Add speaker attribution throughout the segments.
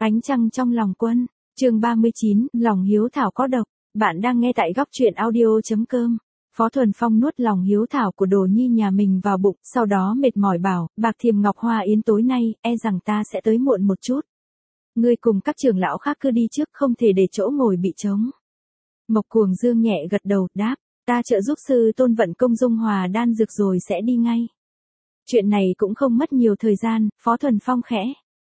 Speaker 1: Ánh trăng trong lòng quân, chương 39, lòng hiếu thảo có độc. Bạn đang nghe tại góc truyện audio.com. Phó Thuần Phong nuốt lòng hiếu thảo của Đồ Nhi nhà mình vào bụng, sau đó mệt mỏi bảo, Bạc Thiềm Ngọc Hoa Yến tối nay, e rằng ta sẽ tới muộn một chút. Ngươi cùng các trưởng lão khác cứ đi trước, không thể để chỗ ngồi bị trống. Mộc Cuồng Dương nhẹ gật đầu, đáp, ta trợ giúp sư tôn vận công dung hòa đan dược rồi sẽ đi ngay. Chuyện này cũng không mất nhiều thời gian, Phó Thuần Phong khẽ.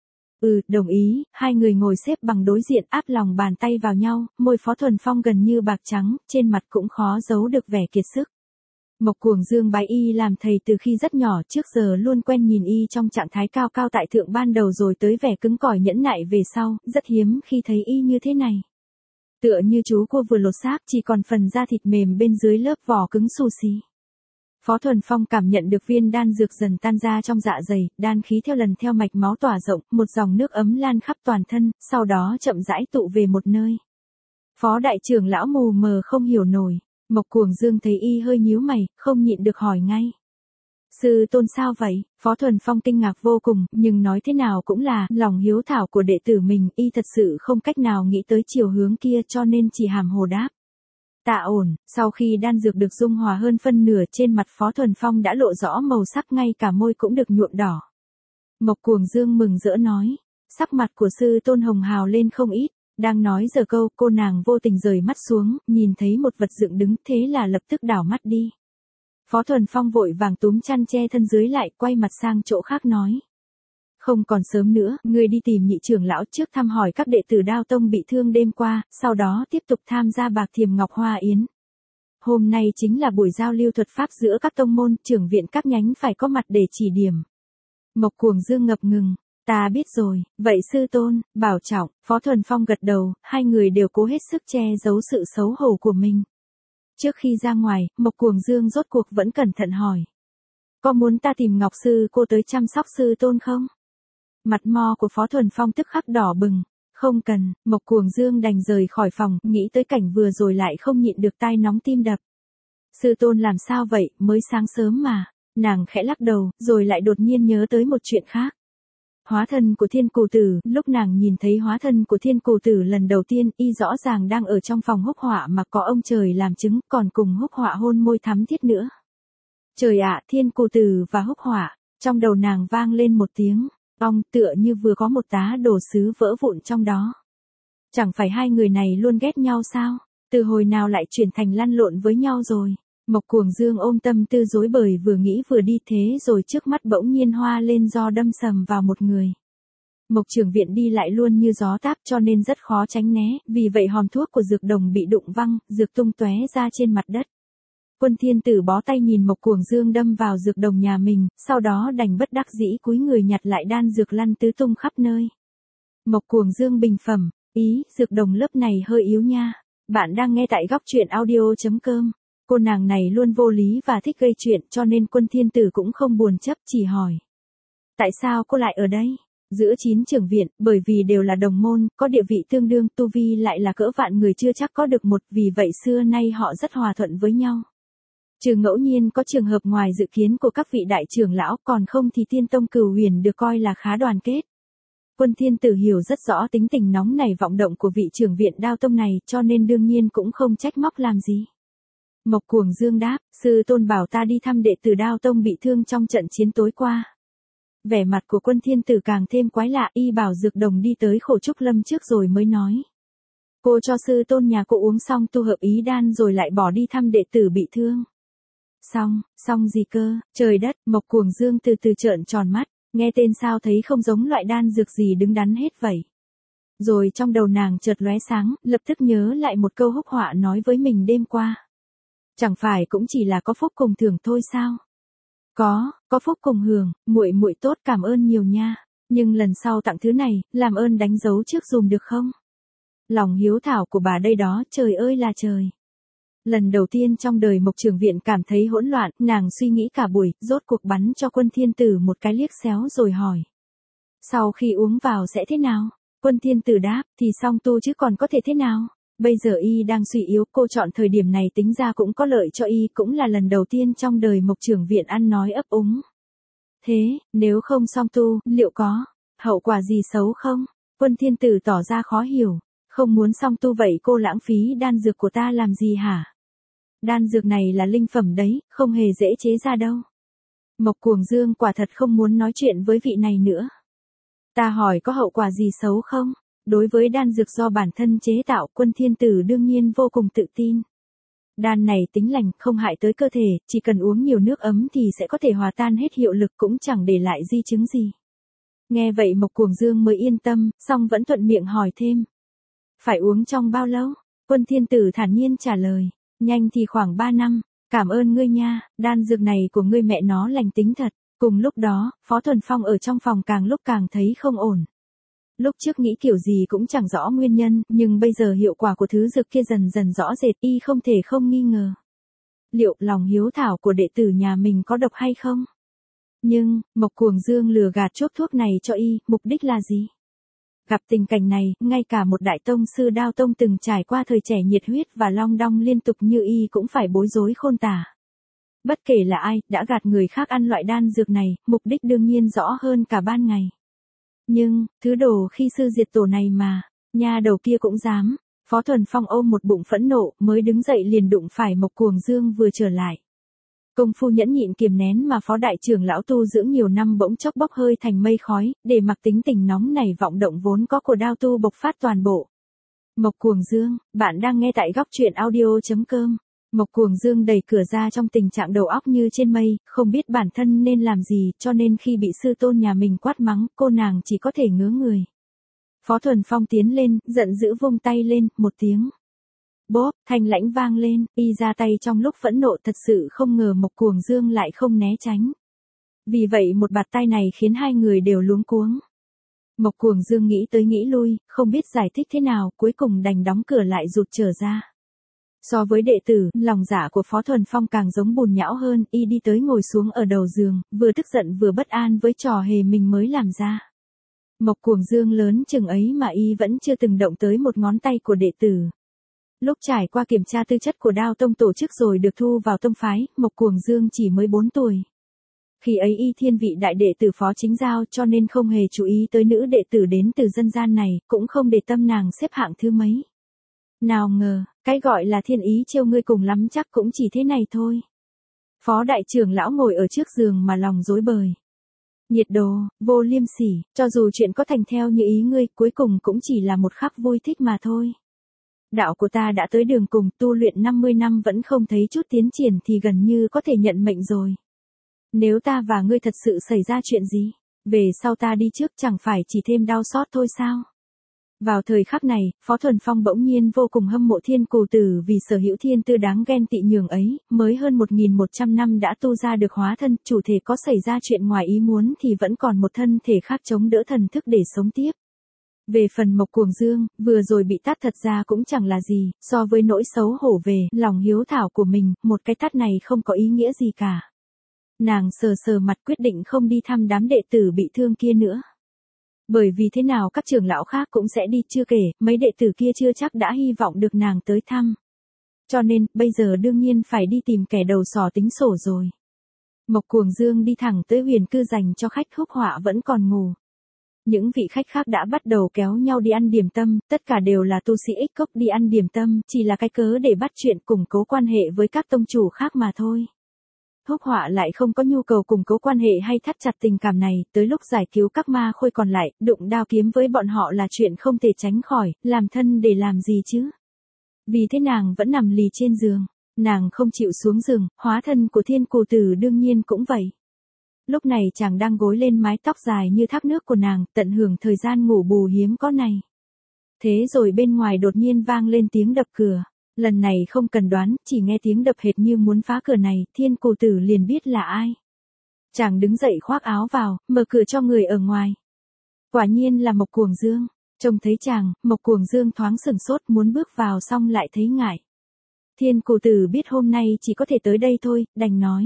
Speaker 1: Đồng ý, hai người ngồi xếp bằng đối diện áp lòng bàn tay vào nhau, môi Phó Thuần Phong gần như bạc trắng, trên mặt cũng khó giấu được vẻ kiệt sức. Mộc Cuồng Dương bái y làm thầy từ khi rất nhỏ, trước giờ luôn quen nhìn y trong trạng thái cao cao tại thượng ban đầu rồi tới vẻ cứng cỏi nhẫn nại về sau, rất hiếm khi thấy y như thế này. Tựa như chú cua vừa lột xác chỉ còn phần da thịt mềm bên dưới lớp vỏ cứng xù xì. Phó Thuần Phong cảm nhận được viên đan dược dần tan ra trong dạ dày, đan khí theo mạch máu tỏa rộng, một dòng nước ấm lan khắp toàn thân, sau đó chậm rãi tụ về một nơi. Phó đại trưởng lão mù mờ không hiểu nổi, Mộc Cuồng Dương thấy y hơi nhíu mày, không nhịn được hỏi ngay. Sư tôn sao vậy? Phó Thuần Phong kinh ngạc vô cùng, nhưng nói thế nào cũng là lòng hiếu thảo của đệ tử mình, y thật sự không cách nào nghĩ tới chiều hướng kia cho nên chỉ hàm hồ đáp. Tạ ổn, sau khi đan dược được dung hòa hơn phân nửa trên mặt Phó Thuần Phong đã lộ rõ màu sắc, ngay cả môi cũng được nhuộm đỏ. Mộc Cuồng Dương mừng rỡ nói, sắc mặt của sư tôn hồng hào lên không ít, đang nói giờ câu cô nàng vô tình rời mắt xuống, nhìn thấy một vật dựng đứng thế là lập tức đảo mắt đi. Phó Thuần Phong vội vàng túm chăn che thân dưới lại, quay mặt sang chỗ khác nói. Không còn sớm nữa, ngươi đi tìm nhị trưởng lão trước thăm hỏi các đệ tử Đao Tông bị thương đêm qua, sau đó tiếp tục tham gia Bạc Thiềm Ngọc Hoa Yến. Hôm nay chính là buổi giao lưu thuật pháp giữa các tông môn, trưởng viện các nhánh phải có mặt để chỉ điểm. Mộc Cuồng Dương ngập ngừng, ta biết rồi, vậy sư tôn, bảo trọng. Phó Thuần Phong gật đầu, hai người đều cố hết sức che giấu sự xấu hổ của mình. Trước khi ra ngoài, Mộc Cuồng Dương rốt cuộc vẫn cẩn thận hỏi. Có muốn ta tìm Ngọc sư cô tới chăm sóc sư tôn không? Mặt mo của Phó Thuần Phong tức khắc đỏ bừng. Không cần, Mộc Cuồng Dương đành rời khỏi phòng, nghĩ tới cảnh vừa rồi lại không nhịn được tai nóng tim đập. Sư tôn làm sao vậy, mới sáng sớm mà. Nàng khẽ lắc đầu, rồi lại đột nhiên nhớ tới một chuyện khác. Hóa thân của Thiên Cù Tử, lúc nàng nhìn thấy hóa thân của Thiên Cù Tử lần đầu tiên, y rõ ràng đang ở trong phòng Húc Họa mà có ông trời làm chứng, còn cùng Húc Họa hôn môi thắm thiết nữa. Trời ạ, Thiên Cù Tử và Húc Họa, trong đầu nàng vang lên một tiếng. Ong, tựa như vừa có một tá đồ sứ vỡ vụn trong đó. Chẳng phải hai người này luôn ghét nhau sao? Từ hồi nào lại chuyển thành lăn lộn với nhau rồi? Mộc Cuồng Dương ôm tâm tư rối bời vừa nghĩ vừa đi, thế rồi trước mắt bỗng nhiên hoa lên do đâm sầm vào một người. Mộc trưởng viện đi lại luôn như gió táp cho nên rất khó tránh né, vì vậy hòm thuốc của dược đồng bị đụng văng, dược tung tóe ra trên mặt đất. Quân Thiên Tử bó tay nhìn Mộc Cuồng Dương đâm vào dược đồng nhà mình, sau đó đành bất đắc dĩ cúi người nhặt lại đan dược lăn tứ tung khắp nơi. Mộc Cuồng Dương bình phẩm, ý, dược đồng lớp này hơi yếu nha. Bạn đang nghe tại góc truyện audio.com. Cô nàng này luôn vô lý và thích gây chuyện cho nên Quân Thiên Tử cũng không buồn chấp, chỉ hỏi. Tại sao cô lại ở đây? Giữa 9 trưởng viện, bởi vì đều là đồng môn, có địa vị tương đương, tu vi lại là cỡ vạn người chưa chắc có được một, vì vậy xưa nay họ rất hòa thuận với nhau. Trừ ngẫu nhiên có trường hợp ngoài dự kiến của các vị đại trưởng lão, còn không thì Tiên Tông Cửu Huyền được coi là khá đoàn kết. Quân Thiên Tử hiểu rất rõ tính tình nóng nảy vọng động của vị trưởng viện Đao Tông này, cho nên đương nhiên cũng không trách móc làm gì. Mộc Cuồng Dương đáp, sư tôn bảo ta đi thăm đệ tử Đao Tông bị thương trong trận chiến tối qua. Vẻ mặt của Quân Thiên Tử càng thêm quái lạ, y bảo dược đồng đi tới Khổ Trúc Lâm trước rồi mới nói. Cô cho sư tôn nhà cô uống xong tu hợp ý đan rồi lại bỏ đi thăm đệ tử bị thương. Xong gì cơ, trời đất, Mộc Cuồng Dương từ từ trợn tròn mắt, nghe tên sao thấy không giống loại đan dược gì đứng đắn hết vậy. Rồi trong đầu nàng chợt lóe sáng, lập tức nhớ lại một câu Húc Họa nói với mình đêm qua. Chẳng phải cũng chỉ là có phúc cùng thưởng thôi sao? Có phúc cùng hưởng, muội tốt, cảm ơn nhiều nha, nhưng lần sau tặng thứ này, làm ơn đánh dấu trước dùm được không? Lòng hiếu thảo của bà đây đó, trời ơi là trời. Lần đầu tiên trong đời Mộc trưởng viện cảm thấy hỗn loạn, nàng suy nghĩ cả buổi, rốt cuộc bắn cho Quân Thiên Tử một cái liếc xéo rồi hỏi. Sau khi uống vào sẽ thế nào? Quân Thiên Tử đáp, thì xong tu chứ còn có thể thế nào? Bây giờ y đang suy yếu, cô chọn thời điểm này tính ra cũng có lợi cho y, cũng là lần đầu tiên trong đời Mộc trưởng viện ăn nói ấp úng. Thế, nếu không xong tu, liệu có hậu quả gì xấu không? Quân Thiên Tử tỏ ra khó hiểu, không muốn song tu vậy cô lãng phí đan dược của ta làm gì hả? Đan dược này là linh phẩm đấy, không hề dễ chế ra đâu. Mộc Cuồng Dương quả thật không muốn nói chuyện với vị này nữa. Ta hỏi có hậu quả gì xấu không? Đối với đan dược do bản thân chế tạo, Quân Thiên Tử đương nhiên vô cùng tự tin. Đan này tính lành, không hại tới cơ thể, chỉ cần uống nhiều nước ấm thì sẽ có thể hòa tan hết hiệu lực, cũng chẳng để lại di chứng gì. Nghe vậy Mộc Cuồng Dương mới yên tâm, song vẫn thuận miệng hỏi thêm. Phải uống trong bao lâu? Quân Thiên Tử thản nhiên trả lời. Nhanh thì khoảng 3 năm. Cảm ơn ngươi nha, đan dược này của ngươi mẹ nó lành tính thật. Cùng lúc đó, Phó Thuần Phong ở trong phòng càng lúc càng thấy không ổn. Lúc trước nghĩ kiểu gì cũng chẳng rõ nguyên nhân, nhưng bây giờ hiệu quả của thứ dược kia dần dần rõ rệt, y không thể không nghi ngờ. Liệu lòng hiếu thảo của đệ tử nhà mình có độc hay không? Nhưng, Mộc Cuồng Dương lừa gạt chuốc thuốc này cho y, mục đích là gì? Gặp tình cảnh này, ngay cả một đại tông sư Đao Tông từng trải qua thời trẻ nhiệt huyết và long đong liên tục như y cũng phải bối rối khôn tả. Bất kể là ai, đã gạt người khác ăn loại đan dược này, mục đích đương nhiên rõ hơn cả ban ngày. Nhưng, thứ đồ khi sư diệt tổ này mà, nha đầu kia cũng dám. Phó Thuần Phong ôm một bụng phẫn nộ, mới đứng dậy liền đụng phải Mộc Cuồng Dương vừa trở lại. Công phu nhẫn nhịn kiềm nén mà Phó đại trưởng lão tu dưỡng nhiều năm bỗng chốc bốc hơi thành mây khói, để mặc tính tình nóng này vọng động vốn có của Đao tu bộc phát toàn bộ. Mộc Cuồng Dương, bạn đang nghe tại góc truyện audio.com. Mộc Cuồng Dương đẩy cửa ra trong tình trạng đầu óc như trên mây, không biết bản thân nên làm gì, cho nên khi bị sư tôn nhà mình quát mắng, cô nàng chỉ có thể ngớ người. Phó Thuần Phong tiến lên, giận dữ vung tay lên, một tiếng. Bốp, thanh lãnh vang lên, y ra tay trong lúc phẫn nộ, thật sự không ngờ Mộc Cuồng Dương lại không né tránh. Vì vậy một bạt tay này khiến hai người đều luống cuống. Mộc Cuồng Dương nghĩ tới nghĩ lui, không biết giải thích thế nào, cuối cùng đành đóng cửa lại rụt trở ra. So với đệ tử, lòng dạ của Phó Thuần Phong càng giống bùn nhão hơn, y đi tới ngồi xuống ở đầu giường, vừa tức giận vừa bất an với trò hề mình mới làm ra. Mộc Cuồng Dương lớn chừng ấy mà y vẫn chưa từng động tới một ngón tay của đệ tử. Lúc trải qua kiểm tra tư chất của Đao Tông tổ chức rồi được thu vào tông phái, Mộc Cuồng Dương chỉ mới 4 tuổi. Khi ấy y thiên vị đại đệ tử Phó Chính Giao, cho nên không hề chú ý tới nữ đệ tử đến từ dân gian này, cũng không để tâm nàng xếp hạng thứ mấy. Nào ngờ, cái gọi là thiên ý trêu ngươi cùng lắm chắc cũng chỉ thế này thôi. Phó đại trưởng lão ngồi ở trước giường mà lòng rối bời. Nhiệt đồ, vô liêm sỉ, cho dù chuyện có thành theo như ý ngươi, cuối cùng cũng chỉ là một khắc vui thích mà thôi. Đạo của ta đã tới đường cùng, tu luyện 50 năm vẫn không thấy chút tiến triển thì gần như có thể nhận mệnh rồi. Nếu ta và ngươi thật sự xảy ra chuyện gì, về sau ta đi trước chẳng phải chỉ thêm đau xót thôi sao? Vào thời khắc này, Phó Thuần Phong bỗng nhiên vô cùng hâm mộ Thiên Cù Tử vì sở hữu thiên tư đáng ghen tị nhường ấy, mới hơn 1.100 năm đã tu ra được hóa thân, chủ thể có xảy ra chuyện ngoài ý muốn thì vẫn còn một thân thể khác chống đỡ thần thức để sống tiếp. Về phần Mộc Cuồng Dương, vừa rồi bị tát thật ra cũng chẳng là gì, so với nỗi xấu hổ về lòng hiếu thảo của mình, một cái tát này không có ý nghĩa gì cả. Nàng sờ sờ mặt quyết định không đi thăm đám đệ tử bị thương kia nữa. Bởi vì thế nào các trưởng lão khác cũng sẽ đi, chưa kể, mấy đệ tử kia chưa chắc đã hy vọng được nàng tới thăm. Cho nên, bây giờ đương nhiên phải đi tìm kẻ đầu sò tính sổ rồi. Mộc Cuồng Dương đi thẳng tới huyền cư dành cho khách, Húc Họa vẫn còn ngủ. Những vị khách khác đã bắt đầu kéo nhau đi ăn điểm tâm, tất cả đều là tu sĩ ích cốc đi ăn điểm tâm, chỉ là cái cớ để bắt chuyện củng cố quan hệ với các tông chủ khác mà thôi. Húc Họa lại không có nhu cầu củng cố quan hệ hay thắt chặt tình cảm này, tới lúc giải cứu các ma khôi còn lại, đụng đao kiếm với bọn họ là chuyện không thể tránh khỏi, làm thân để làm gì chứ? Vì thế nàng vẫn nằm lì trên giường, nàng không chịu xuống giường, hóa thân của Thiên Cù Tử đương nhiên cũng vậy. Lúc này chàng đang gối lên mái tóc dài như thác nước của nàng, tận hưởng thời gian ngủ bù hiếm có này. Thế rồi bên ngoài đột nhiên vang lên tiếng đập cửa. Lần này không cần đoán, chỉ nghe tiếng đập hệt như muốn phá cửa này, Thiên Cù Tử liền biết là ai. Chàng đứng dậy khoác áo vào, mở cửa cho người ở ngoài. Quả nhiên là Mộc Cuồng Dương. Trông thấy chàng, Mộc Cuồng Dương thoáng sửng sốt, muốn bước vào xong lại thấy ngại. Thiên Cù Tử biết hôm nay chỉ có thể tới đây thôi, đành nói.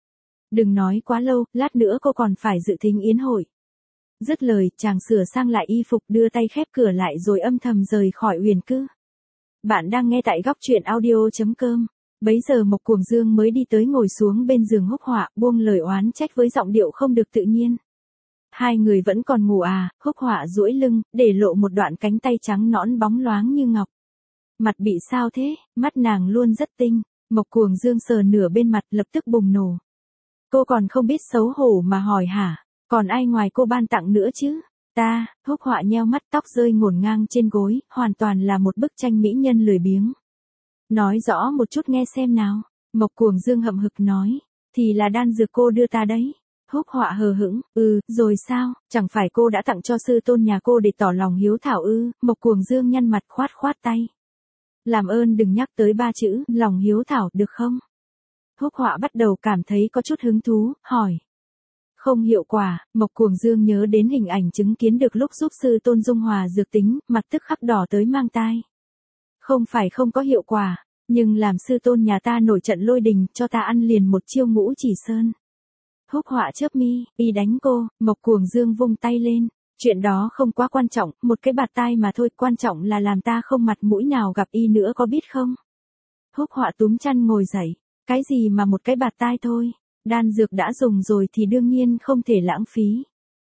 Speaker 1: Đừng nói quá lâu, lát nữa cô còn phải dự thính yến hội. Dứt lời, chàng sửa sang lại y phục, đưa tay khép cửa lại rồi âm thầm rời khỏi huyền cư. Bạn đang nghe tại góc truyện audio.com. Bấy giờ Mộc Cuồng Dương mới đi tới ngồi xuống bên giường Húc Họa, buông lời oán trách với giọng điệu không được tự nhiên. Hai người vẫn còn ngủ à? Húc Họa duỗi lưng, để lộ một đoạn cánh tay trắng nõn bóng loáng như ngọc. Mặt bị sao thế? Mắt nàng luôn rất tinh. Mộc Cuồng Dương sờ nửa bên mặt lập tức bùng nổ. Cô còn không biết xấu hổ mà hỏi hả? Còn ai ngoài cô ban tặng nữa chứ? Ta. Húc Họa nheo mắt, tóc rơi ngổn ngang trên gối, hoàn toàn là một bức tranh mỹ nhân lười biếng. Nói rõ một chút nghe xem nào. Mộc Cuồng Dương hậm hực nói. Thì là đan dược cô đưa ta đấy. Húc Họa hờ hững. Rồi sao? Chẳng phải cô đã tặng cho sư tôn nhà cô để tỏ lòng hiếu thảo ư? Mộc Cuồng Dương nhăn mặt khoát khoát tay. Làm ơn đừng nhắc tới ba chữ lòng hiếu thảo được không? Húc Họa bắt đầu cảm thấy có chút hứng thú, hỏi. Không hiệu quả. Mộc Cuồng Dương nhớ đến hình ảnh chứng kiến được lúc giúp sư tôn dung hòa dược tính, mặt tức khắc đỏ tới mang tai. Không phải không có hiệu quả, nhưng làm sư tôn nhà ta nổi trận lôi đình, cho ta ăn liền một chiêu Ngũ Chỉ Sơn. Húc Họa chớp mi, y đánh cô. Mộc Cuồng Dương vung tay lên. Chuyện đó không quá quan trọng, một cái bạt tai mà thôi, quan trọng là làm ta không mặt mũi nào gặp y nữa có biết không? Húc Họa túm chăn ngồi dậy. Cái gì mà một cái bạt tai thôi? Đan dược đã dùng rồi thì đương nhiên không thể lãng phí.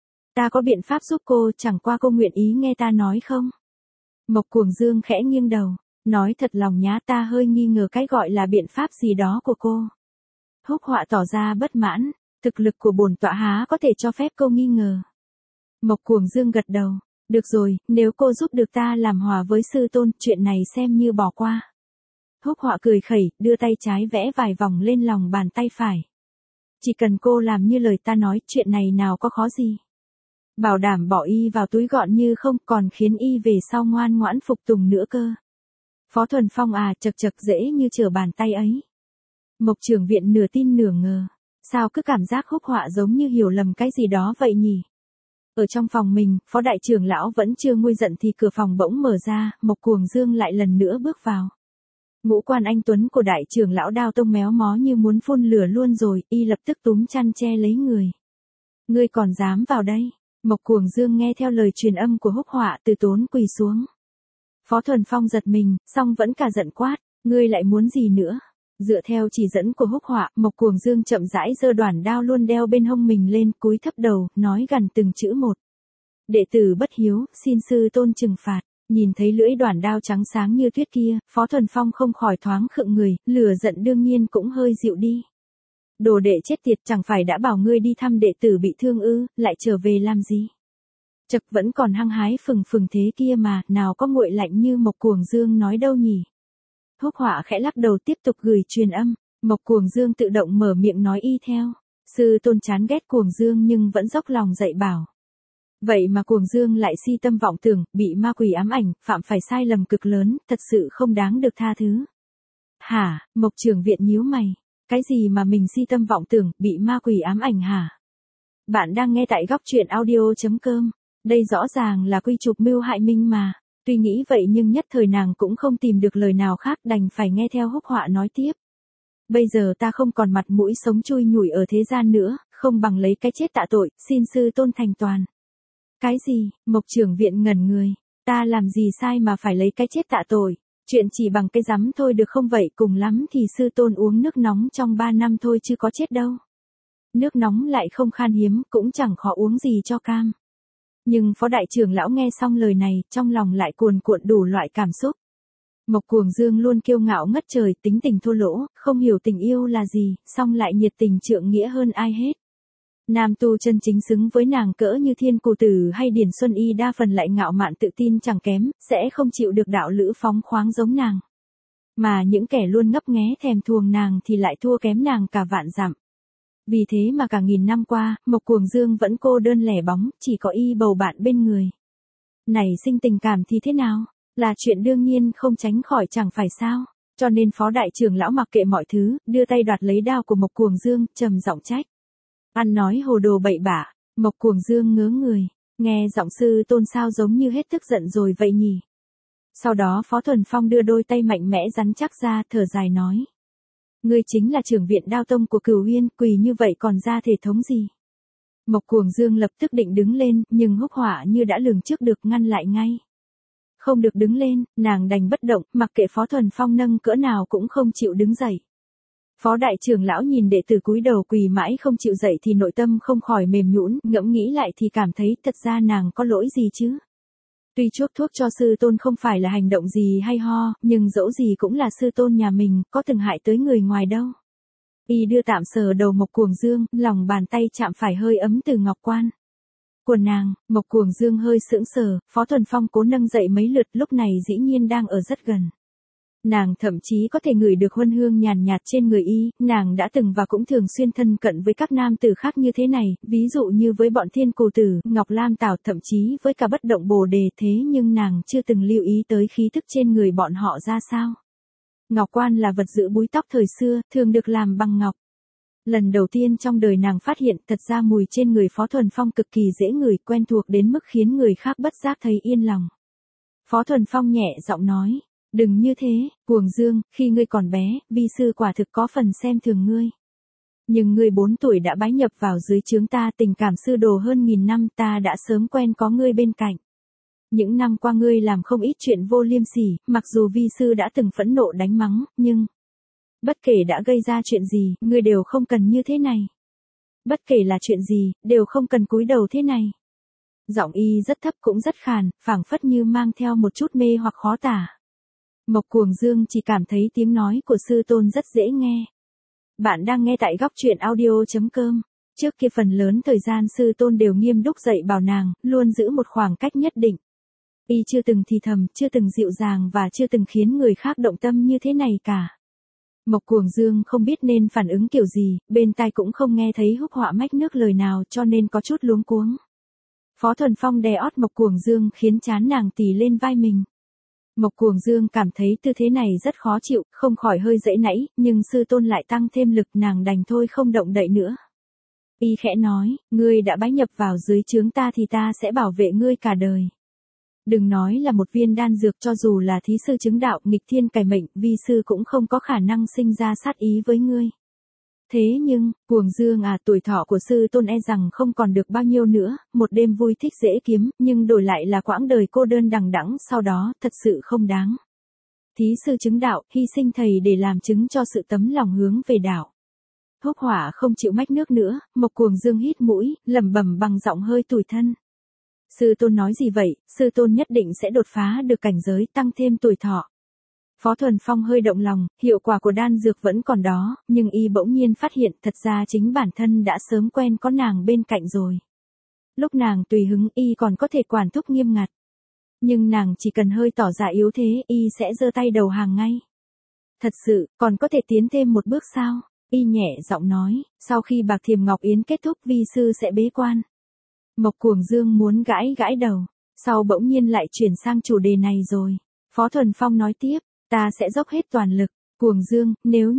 Speaker 1: Ta có biện pháp giúp cô, chẳng qua cô nguyện ý nghe ta nói không? Mộc Cuồng Dương khẽ nghiêng đầu. Nói thật lòng nhá, ta hơi nghi ngờ cái gọi là biện pháp gì đó của cô. Húc Họa tỏ ra bất mãn. Thực lực của bổn tọa há có thể cho phép cô nghi ngờ. Mộc Cuồng Dương gật đầu. Được rồi, nếu cô giúp được ta làm hòa với sư tôn, chuyện này xem như bỏ qua. Húc Họa cười khẩy, đưa tay trái vẽ vài vòng lên lòng bàn tay phải. Chỉ cần cô làm như lời ta nói, chuyện này nào có khó gì. Bảo đảm bỏ y vào túi gọn như không, còn khiến y về sau ngoan ngoãn phục tùng nữa cơ. Phó Thuần Phong à, chật chật dễ như trở bàn tay ấy. Mộc trưởng viện nửa tin nửa ngờ. Sao cứ cảm giác Húc Họa giống như hiểu lầm cái gì đó vậy nhỉ? Ở trong phòng mình, Phó đại trưởng lão vẫn chưa nguôi giận thì cửa phòng bỗng mở ra, Mộc Cuồng Dương lại lần nữa bước vào. Ngũ quan anh tuấn của đại trưởng lão Đao Tông méo mó như muốn phun lửa luôn rồi, y lập tức túm chăn che lấy người. Ngươi còn dám vào đây? Mộc Cuồng Dương nghe theo lời truyền âm của Húc Họa, từ tốn quỳ xuống. Phó Thuần Phong giật mình, song vẫn cả giận quát, ngươi lại muốn gì nữa? Dựa theo chỉ dẫn của Húc Họa, Mộc Cuồng Dương chậm rãi giơ đoản đao luôn đeo bên hông mình lên, cúi thấp đầu, nói gần từng chữ một. Đệ tử bất hiếu, xin sư tôn trừng phạt. Nhìn thấy lưỡi đoản đao trắng sáng như tuyết kia, Phó Thuần Phong không khỏi thoáng khựng người, lửa giận đương nhiên cũng hơi dịu đi. Đồ đệ chết tiệt, chẳng phải đã bảo ngươi đi thăm đệ tử bị thương ư, lại trở về làm gì? Chật, vẫn còn hăng hái phừng phừng thế kia mà, nào có nguội lạnh như Mộc Cuồng Dương nói đâu nhỉ? Húc Họa khẽ lắc đầu tiếp tục gửi truyền âm. Mộc Cuồng Dương tự động mở miệng nói y theo. Sư tôn chán ghét Cuồng Dương nhưng vẫn dốc lòng dạy bảo. Vậy mà Cuồng Dương lại si tâm vọng tưởng, bị ma quỷ ám ảnh, phạm phải sai lầm cực lớn, thật sự không đáng được tha thứ. Hả? Mộc trưởng viện nhíu mày. Cái gì mà mình si tâm vọng tưởng, bị ma quỷ ám ảnh hả? Bạn đang nghe tại góc truyện audio.com. Đây rõ ràng là quy chụp mưu hại Minh mà. Tuy nghĩ vậy nhưng nhất thời nàng cũng không tìm được lời nào khác, đành phải nghe theo Húc Họa nói tiếp. Bây giờ ta không còn mặt mũi sống chui nhủi ở thế gian nữa, không bằng lấy cái chết tạ tội, xin sư tôn thành toàn. Cái gì? Mộc trưởng viện ngẩn người. Ta làm gì sai mà phải lấy cái chết tạ tội? Chuyện chỉ bằng cái rắm thôi được không vậy, cùng lắm thì sư tôn uống nước nóng trong 3 năm thôi chứ có chết đâu. Nước nóng lại không khan hiếm, cũng chẳng khó uống gì cho cam. Nhưng Phó đại trưởng lão nghe xong lời này, trong lòng lại cuồn cuộn đủ loại cảm xúc. Mộc Cuồng Dương luôn kiêu ngạo ngất trời, tính tình thô lỗ, không hiểu tình yêu là gì, song lại nhiệt tình trượng nghĩa hơn ai hết. Nam tu chân chính xứng với nàng cỡ như Thiên Cù Tử hay Điển Xuân Y đa phần lại ngạo mạn tự tin chẳng kém, sẽ không chịu được đạo lữ phóng khoáng giống nàng. Mà những kẻ luôn ngấp nghé thèm thuồng nàng thì lại thua kém nàng cả vạn dặm. Vì thế mà cả nghìn năm qua, Mộc Cuồng Dương vẫn cô đơn lẻ bóng, chỉ có y bầu bạn bên người. Nảy sinh tình cảm thì thế nào? Là chuyện đương nhiên không tránh khỏi chẳng phải sao? Cho nên Phó đại trưởng lão mặc kệ mọi thứ, đưa tay đoạt lấy đao của Mộc Cuồng Dương, trầm giọng trách. Ăn nói hồ đồ bậy bạ. Mộc Cuồng Dương ngớ người, nghe giọng sư tôn sao giống như hết tức giận rồi vậy nhỉ? Sau đó Phó Thuần Phong đưa đôi tay mạnh mẽ rắn chắc ra, thở dài nói. Ngươi chính là trưởng viện Đao Tông của Cửu Uyên, quỳ như vậy còn ra thể thống gì? Mộc Cuồng Dương lập tức định đứng lên, nhưng Húc Họa như đã lường trước được ngăn lại ngay. Không được đứng lên, nàng đành bất động, mặc kệ Phó Thuần Phong nâng cỡ nào cũng không chịu đứng dậy. Phó đại trưởng lão nhìn đệ tử cúi đầu quỳ mãi không chịu dậy thì nội tâm không khỏi mềm nhũn, ngẫm nghĩ lại thì cảm thấy thật ra nàng có lỗi gì chứ. Tuy chuốc thuốc cho sư tôn không phải là hành động gì hay ho, nhưng dẫu gì cũng là sư tôn nhà mình, có từng hại tới người ngoài đâu. Y đưa tạm sờ đầu Mộc Cuồng Dương, lòng bàn tay chạm phải hơi ấm từ ngọc quan của nàng. Mộc Cuồng Dương hơi sững sờ, Phó Thuần Phong cố nâng dậy mấy lượt, lúc này dĩ nhiên đang ở rất gần. Nàng thậm chí có thể ngửi được huân hương nhàn nhạt trên người y, nàng đã từng và cũng thường xuyên thân cận với các nam tử khác như thế này, ví dụ như với bọn Thiên Cù Tử, Ngọc Lam Tảo, thậm chí với cả Bất Động Bồ Đề, thế nhưng nàng chưa từng lưu ý tới khí thức trên người bọn họ ra sao. Ngọc quan là vật giữ búi tóc thời xưa, thường được làm bằng ngọc. Lần đầu tiên trong đời nàng phát hiện thật ra mùi trên người Phó Thuần Phong cực kỳ dễ ngửi, quen thuộc đến mức khiến người khác bất giác thấy yên lòng. Phó Thuần Phong nhẹ giọng nói, đừng như thế, Cuồng Dương, khi ngươi còn bé, vi sư quả thực có phần xem thường ngươi. Nhưng ngươi 4 tuổi đã bái nhập vào dưới trướng ta, tình cảm sư đồ hơn 1000 năm, ta đã sớm quen có ngươi bên cạnh. Những năm qua ngươi làm không ít chuyện vô liêm sỉ, mặc dù vi sư đã từng phẫn nộ đánh mắng, nhưng bất kể đã gây ra chuyện gì, ngươi đều không cần như thế này. Bất kể là chuyện gì, đều không cần cúi đầu thế này. Giọng y rất thấp cũng rất khàn, phảng phất như mang theo một chút mê hoặc khó tả. Mộc Cuồng Dương chỉ cảm thấy tiếng nói của sư tôn rất dễ nghe. Bạn đang nghe tại góc truyện audio.com. Trước kia phần lớn thời gian sư tôn đều nghiêm đốc dạy bảo nàng, luôn giữ một khoảng cách nhất định. Y chưa từng thì thầm, chưa từng dịu dàng và chưa từng khiến người khác động tâm như thế này cả. Mộc Cuồng Dương không biết nên phản ứng kiểu gì, bên tai cũng không nghe thấy húc họa mách nước lời nào cho nên có chút luống cuống. Phó Thuần Phong đè ót Mộc Cuồng Dương khiến trán nàng tì lên vai mình. Mộc Cuồng Dương cảm thấy tư thế này rất khó chịu, không khỏi hơi dãy nãy, nhưng sư tôn lại tăng thêm lực, nàng đành thôi không động đậy nữa. Y khẽ nói, ngươi đã bái nhập vào dưới trướng ta thì ta sẽ bảo vệ ngươi cả đời. Đừng nói là một viên đan dược, cho dù là thí sư chứng đạo nghịch thiên cải mệnh, vi sư cũng không có khả năng sinh ra sát ý với ngươi. Thế nhưng, Cuồng Dương à, tuổi thọ của sư tôn e rằng không còn được bao nhiêu nữa, một đêm vui thích dễ kiếm, nhưng đổi lại là quãng đời cô đơn đằng đẵng sau đó, thật sự không đáng. Thí sư chứng đạo, hy sinh thầy để làm chứng cho sự tấm lòng hướng về đạo. Húc hỏa không chịu mách nước nữa, Mộc Cuồng Dương hít mũi, lẩm bẩm bằng giọng hơi tủi thân. Sư tôn nói gì vậy, sư tôn nhất định sẽ đột phá được cảnh giới, tăng thêm tuổi thọ. Phó Thuần Phong hơi động lòng, hiệu quả của đan dược vẫn còn đó, nhưng y bỗng nhiên phát hiện thật ra chính bản thân đã sớm quen có nàng bên cạnh rồi. Lúc nàng tùy hứng y còn có thể quản thúc nghiêm ngặt. Nhưng nàng chỉ cần hơi tỏ ra yếu thế, y sẽ giơ tay đầu hàng ngay. Thật sự, còn có thể tiến thêm một bước sao? Y nhẹ giọng nói, sau khi Bạc Thiềm Ngọc Yến kết thúc vi sư sẽ bế quan. Mộc Cuồng Dương muốn gãi gãi đầu, sau bỗng nhiên lại chuyển sang chủ đề này rồi. Phó Thuần Phong nói tiếp, ta sẽ dốc hết toàn lực, Cuồng Dương,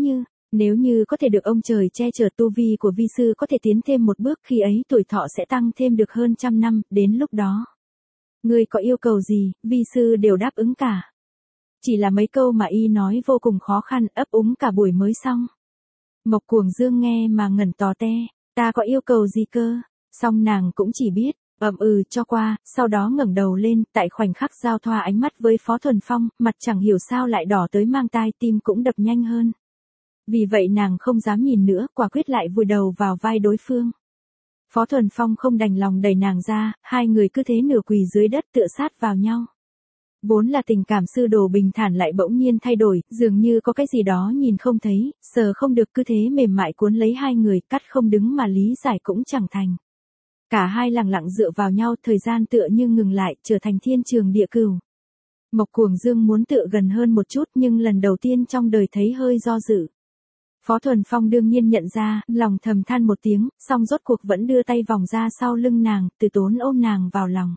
Speaker 1: nếu như có thể được ông trời che chở, tu vi của vi sư có thể tiến thêm một bước, khi ấy tuổi thọ sẽ tăng thêm được hơn 100 năm, đến lúc đó. Ngươi có yêu cầu gì, vi sư đều đáp ứng cả. Chỉ là mấy câu mà y nói vô cùng khó khăn, ấp úng cả buổi mới xong. Mộc Cuồng Dương nghe mà ngẩn tò te, ta có yêu cầu gì cơ? Xong nàng cũng chỉ biết, cho qua, sau đó ngẩng đầu lên, tại khoảnh khắc giao thoa ánh mắt với Phó Thuần Phong, mặt chẳng hiểu sao lại đỏ tới mang tai, tim cũng đập nhanh hơn. Vì vậy nàng không dám nhìn nữa, quả quyết lại vùi đầu vào vai đối phương. Phó Thuần Phong không đành lòng đẩy nàng ra, hai người cứ thế nửa quỳ dưới đất tựa sát vào nhau. Vốn là tình cảm sư đồ bình thản lại bỗng nhiên thay đổi, dường như có cái gì đó nhìn không thấy, sờ không được, cứ thế mềm mại cuốn lấy hai người, cắt không đứng mà lý giải cũng chẳng thành. Cả hai lặng lặng dựa vào nhau, thời gian tựa như ngừng lại, trở thành thiên trường địa cửu. Mộc Cuồng Dương muốn tựa gần hơn một chút, nhưng lần đầu tiên trong đời thấy hơi do dự. Phó Thuần Phong đương nhiên nhận ra, lòng thầm than một tiếng, song rốt cuộc vẫn đưa tay vòng ra sau lưng nàng, từ tốn ôm nàng vào lòng.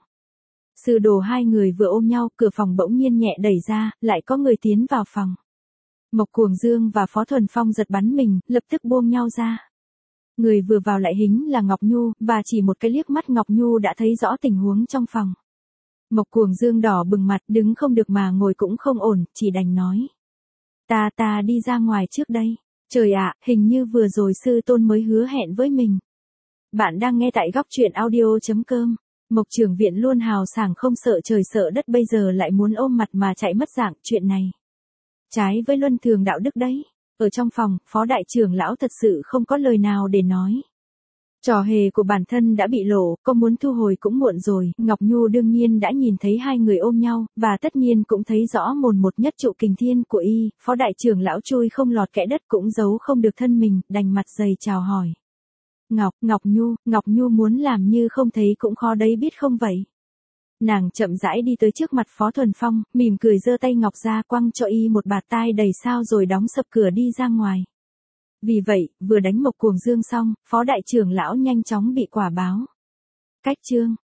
Speaker 1: Sư đồ hai người vừa ôm nhau, cửa phòng bỗng nhiên nhẹ đẩy ra, lại có người tiến vào phòng. Mộc Cuồng Dương và Phó Thuần Phong giật bắn mình, lập tức buông nhau ra. Người vừa vào lại hính là Ngọc Nhu, và chỉ một cái liếc mắt Ngọc Nhu đã thấy rõ tình huống trong phòng. Mộc Cuồng Dương đỏ bừng mặt, đứng không được mà ngồi cũng không ổn, chỉ đành nói. Ta đi ra ngoài trước đây. Trời ạ, hình như vừa rồi sư tôn mới hứa hẹn với mình. Bạn đang nghe tại góc truyện audio.com. Mộc Trưởng Viện luôn hào sảng không sợ trời sợ đất, bây giờ lại muốn ôm mặt mà chạy mất dạng, chuyện này trái với luân thường đạo đức đấy. Ở trong phòng, phó đại trưởng lão thật sự không có lời nào để nói. Trò hề của bản thân đã bị lộ, có muốn thu hồi cũng muộn rồi, Ngọc Nhu đương nhiên đã nhìn thấy hai người ôm nhau, và tất nhiên cũng thấy rõ mồn một nhất trụ kình thiên của y, phó đại trưởng lão chui không lọt kẽ đất cũng giấu không được thân mình, đành mặt dày chào hỏi. Ngọc Nhu muốn làm như không thấy cũng khó đấy biết không vậy. Nàng chậm rãi đi tới trước mặt Phó Thuần Phong, mỉm cười giơ tay ngọc ra quăng cho y một bạt tai đầy sao rồi đóng sập cửa đi ra ngoài. Vì vậy, vừa đánh Mộc Cuồng Dương xong, Phó đại trưởng lão nhanh chóng bị quả báo. Cách chương